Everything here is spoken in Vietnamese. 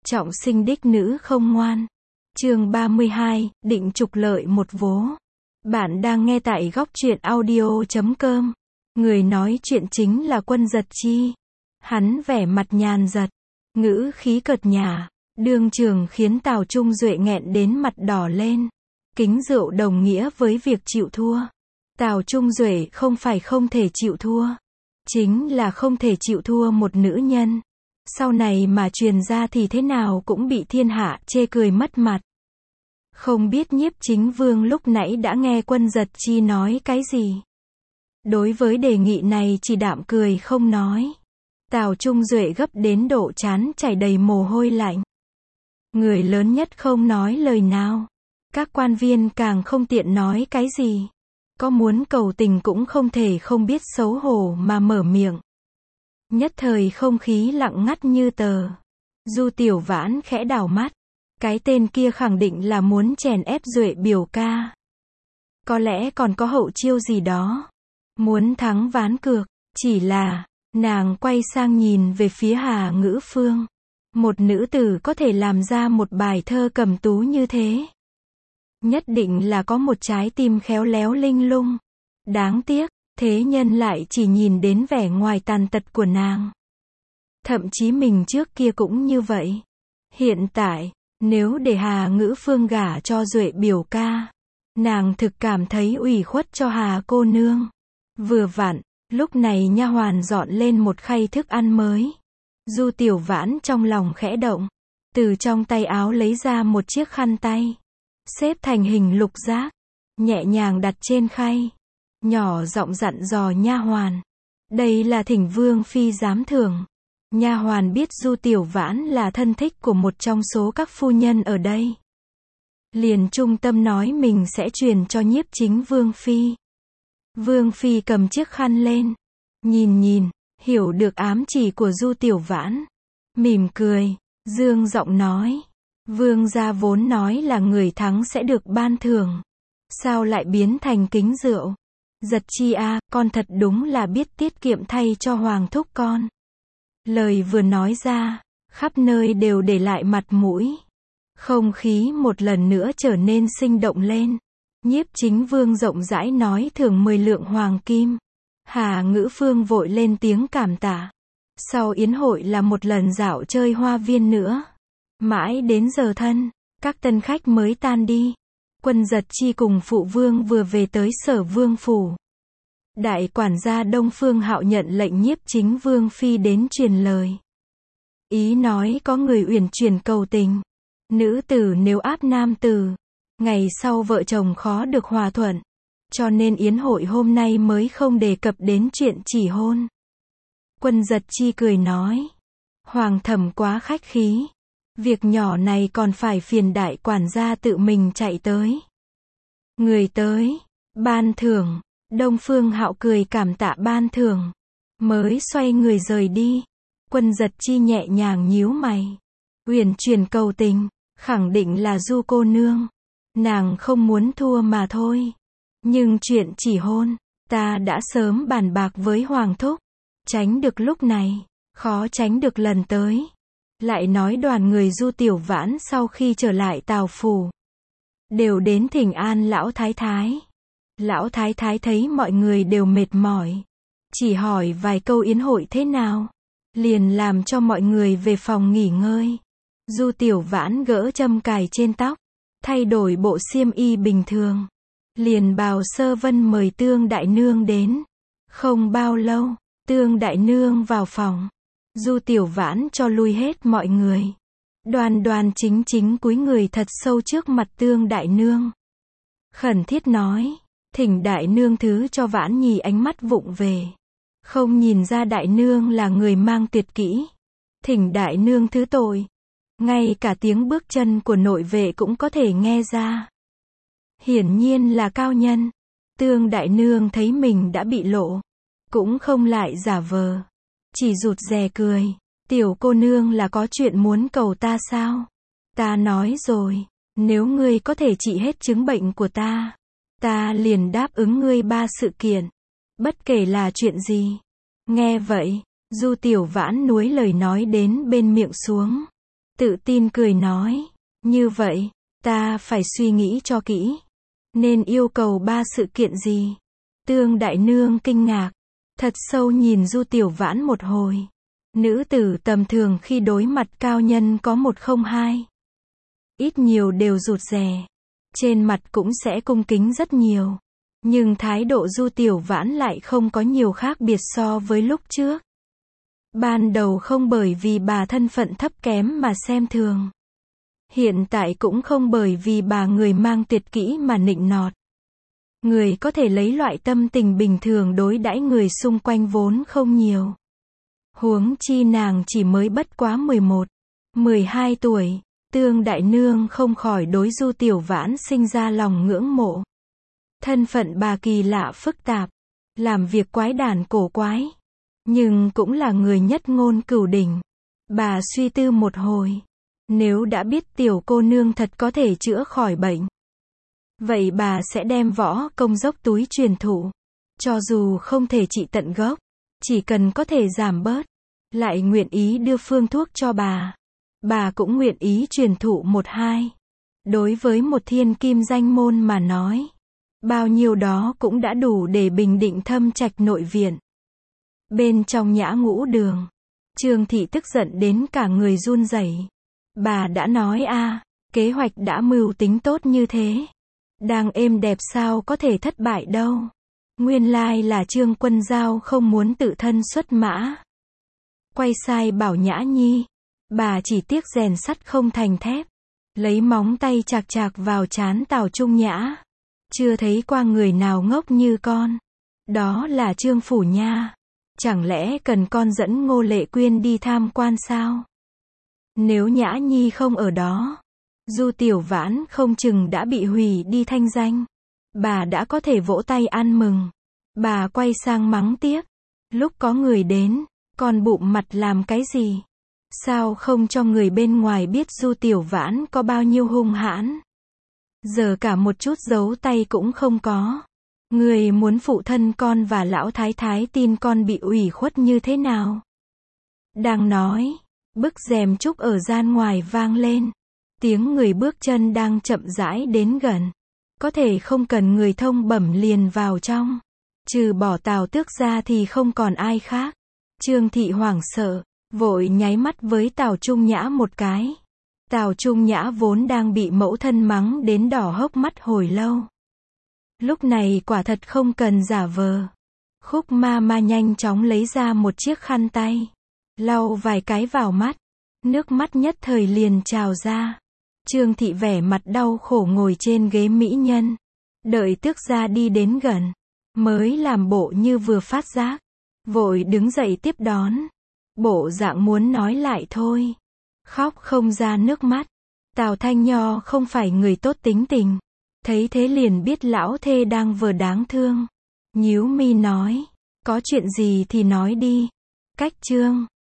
Trọng sinh đích nữ không ngoan. Chương 32, định trục lợi một vố. Bạn đang nghe tại góc truyện audio.com. Người nói chuyện chính là Quân Giật Chi. Hắn vẻ mặt nhàn giật, ngữ khí cợt nhả, đương trường khiến Tào Trung Duệ nghẹn đến mặt đỏ lên. Kính rượu đồng nghĩa với việc chịu thua. Tào Trung Duệ không phải không thể chịu thua, chính là không thể chịu thua một nữ nhân. Sau này mà truyền ra thì thế nào cũng bị thiên hạ chê cười mất mặt. Không biết Nhiếp Chính Vương lúc nãy đã nghe Quân Giật Chi nói cái gì. Đối với đề nghị này chỉ đạm cười không nói. Tào Trung Duệ gấp đến độ trán chảy đầy mồ hôi lạnh. Người lớn nhất không nói lời nào. Các quan viên càng không tiện nói cái gì. Có muốn cầu tình cũng không thể không biết xấu hổ mà mở miệng. Nhất thời không khí lặng ngắt như tờ. Du Tiểu Vãn khẽ đảo mắt. Cái tên kia khẳng định là muốn chèn ép Duệ biểu ca. Có lẽ còn có hậu chiêu gì đó. Muốn thắng ván cược. Chỉ là, nàng quay sang nhìn về phía Hà Ngữ Phương. Một nữ tử có thể làm ra một bài thơ cầm tú như thế. Nhất định là có một trái tim khéo léo linh lung. Đáng tiếc, thế nhân lại chỉ nhìn đến vẻ ngoài tàn tật của nàng. Thậm chí mình trước kia cũng như vậy. Hiện tại, nếu để Hà Ngữ Phương gả cho Duệ biểu ca, nàng thực cảm thấy ủy khuất cho Hà cô nương. Vừa vặn, lúc này nha hoàn dọn lên một khay thức ăn mới. Du Tiểu Vãn trong lòng khẽ động, từ trong tay áo lấy ra một chiếc khăn tay, xếp thành hình lục giác, nhẹ nhàng đặt trên khay, nhỏ giọng dặn dò nha hoàn, đây là thỉnh Vương phi giám thưởng. Nha hoàn biết Du Tiểu Vãn là thân thích của một trong số các phu nhân ở đây, liền trung tâm nói mình sẽ truyền cho Nhiếp Chính Vương phi. Vương phi cầm chiếc khăn lên, nhìn, hiểu được ám chỉ của Du Tiểu Vãn, mỉm cười, dương giọng nói, vương gia vốn nói là người thắng sẽ được ban thưởng, sao lại biến thành kính rượu? Giật Chi a, con thật đúng là biết tiết kiệm thay cho hoàng thúc con. Lời vừa nói ra, khắp nơi đều để lại mặt mũi. Không khí một lần nữa trở nên sinh động lên. Nhiếp Chính Vương rộng rãi nói thưởng 10 lượng hoàng kim. Hà Ngữ Phương vội lên tiếng cảm tạ. Sau yến hội là một lần dạo chơi hoa viên nữa. Mãi đến giờ thân, các tân khách mới tan đi. Quân Giật Chi cùng phụ vương vừa về tới Sở Vương phủ. Đại quản gia Đông Phương Hạo nhận lệnh Nhiếp Chính Vương phi đến truyền lời. Ý nói có người uyển chuyển cầu tình. Nữ tử nếu áp nam tử, ngày sau vợ chồng khó được hòa thuận. Cho nên yến hội hôm nay mới không đề cập đến chuyện chỉ hôn. Quân Giật Chi cười nói. Hoàng thẩm quá khách khí. Việc nhỏ này còn phải phiền đại quản gia tự mình chạy tới. Người tới, ban thưởng. Đông Phương Hạo cười cảm tạ ban thưởng, mới xoay người rời đi. Quân Giật Chi nhẹ nhàng nhíu mày. Uyển chuyển cầu tình, khẳng định là Du cô nương. Nàng không muốn thua mà thôi. Nhưng chuyện chỉ hôn, ta đã sớm bàn bạc với Hoàng thúc. Tránh được lúc này, khó tránh được lần tới. Lại nói đoàn người Du Tiểu Vãn sau khi trở lại Tào phủ, đều đến thỉnh an lão thái thái. Lão thái thái thấy mọi người đều mệt mỏi, chỉ hỏi vài câu yến hội thế nào, liền làm cho mọi người về phòng nghỉ ngơi. Du Tiểu Vãn gỡ châm cài trên tóc, thay đổi bộ xiêm y bình thường, liền bảo Sơ Vân mời Tương đại nương đến. Không bao lâu, Tương đại nương vào phòng, Du Tiểu Vãn cho lui hết mọi người, đoan đoan chính chính cúi người thật sâu trước mặt Tương đại nương, khẩn thiết nói, thỉnh đại nương thứ cho Vãn Nhi ánh mắt vụng về, không nhìn ra đại nương là người mang tuyệt kỹ. Thỉnh đại nương thứ tội, ngay cả tiếng bước chân của nội vệ cũng có thể nghe ra. Hiển nhiên là cao nhân. Tương đại nương thấy mình đã bị lộ, cũng không lại giả vờ, chỉ rụt rè cười. Tiểu cô nương là có chuyện muốn cầu ta sao? Ta nói rồi, nếu ngươi có thể trị hết chứng bệnh của ta liền đáp ứng ngươi 3 sự kiện, bất kể là chuyện gì. Nghe vậy, Du Tiểu Vãn nuối lời nói đến bên miệng xuống. tự tin cười nói, như vậy, ta phải suy nghĩ cho kỹ. Nên yêu cầu 3 sự kiện gì? Tương Đại Nương kinh ngạc, thật sâu nhìn Du Tiểu Vãn một hồi. Nữ tử tầm thường khi đối mặt cao nhân có 102. Ít nhiều đều rụt rè. Trên mặt cũng sẽ cung kính rất nhiều. Nhưng thái độ Du Tiểu Vãn lại không có nhiều khác biệt so với lúc trước. Ban đầu không bởi vì bà thân phận thấp kém mà xem thường. Hiện tại cũng không bởi vì bà người mang tuyệt kỹ mà nịnh nọt. Người có thể lấy loại tâm tình bình thường đối đãi người xung quanh vốn không nhiều. Huống chi nàng chỉ mới bất quá 11, 12 tuổi, Tương Đại Nương không khỏi đối Du Tiểu Vãn sinh ra lòng ngưỡng mộ. Thân phận bà kỳ lạ phức tạp, làm việc quái đản cổ quái, nhưng cũng là người nhất ngôn cửu đỉnh. Bà suy tư một hồi, nếu đã biết tiểu cô nương thật có thể chữa khỏi bệnh, vậy bà sẽ đem võ công dốc túi truyền thụ. Cho dù không thể trị tận gốc, chỉ cần có thể giảm bớt, lại nguyện ý đưa phương thuốc cho bà cũng nguyện ý truyền thụ 1-2. Đối với một thiên kim danh môn mà nói, bao nhiêu đó cũng đã đủ để bình định Thâm Trạch nội viện. Bên trong Nhã Ngũ Đường, Trương thị tức giận đến cả người run rẩy. Bà đã nói kế hoạch đã mưu tính tốt như thế, đang êm đẹp sao có thể thất bại đâu. Nguyên lai là Trương Quân Giao không muốn tự thân xuất mã. Quay sai bảo Nhã Nhi, bà chỉ tiếc rèn sắt không thành thép, lấy móng tay chạc chạc vào trán Tào Trung Nhã. Chưa thấy qua người nào ngốc như con. Đó là Trương phủ nha. Chẳng lẽ cần con dẫn Ngô Lệ Quyên đi tham quan sao? Nếu Nhã Nhi không ở đó, Du Tiểu Vãn không chừng đã bị hủy đi thanh danh. Bà đã có thể vỗ tay ăn mừng. Bà quay sang mắng tiếp. Lúc có người đến, con bụm mặt làm cái gì? Sao không cho người bên ngoài biết Du Tiểu Vãn có bao nhiêu hung hãn? Giờ cả một chút giấu tay cũng không có. Người muốn phụ thân con và lão thái thái tin con bị ủy khuất như thế nào? Đang nói, bức rèm trúc ở gian ngoài vang lên. Tiếng người bước chân đang chậm rãi đến gần. Có thể không cần người thông bẩm liền vào trong. Trừ bỏ Tào Tước ra thì không còn ai khác. Trương thị hoảng sợ, vội nháy mắt với Tào Trung Nhã một cái. Tào Trung Nhã vốn đang bị mẫu thân mắng đến đỏ hốc mắt hồi lâu. Lúc này quả thật không cần giả vờ. Khúc ma ma nhanh chóng lấy ra một chiếc khăn tay, lau vài cái vào mắt, nước mắt nhất thời liền trào ra. Trương thị vẻ mặt đau khổ ngồi trên ghế mỹ nhân, đợi tước gia đi đến gần, mới làm bộ như vừa phát giác, vội đứng dậy tiếp đón. Bộ dạng muốn nói lại thôi, khóc không ra nước mắt. Tào Thanh Nho không phải người tốt tính tình, thấy thế liền biết lão thê đang vừa đáng thương, nhíu mi nói, có chuyện gì thì nói đi. Cách Trương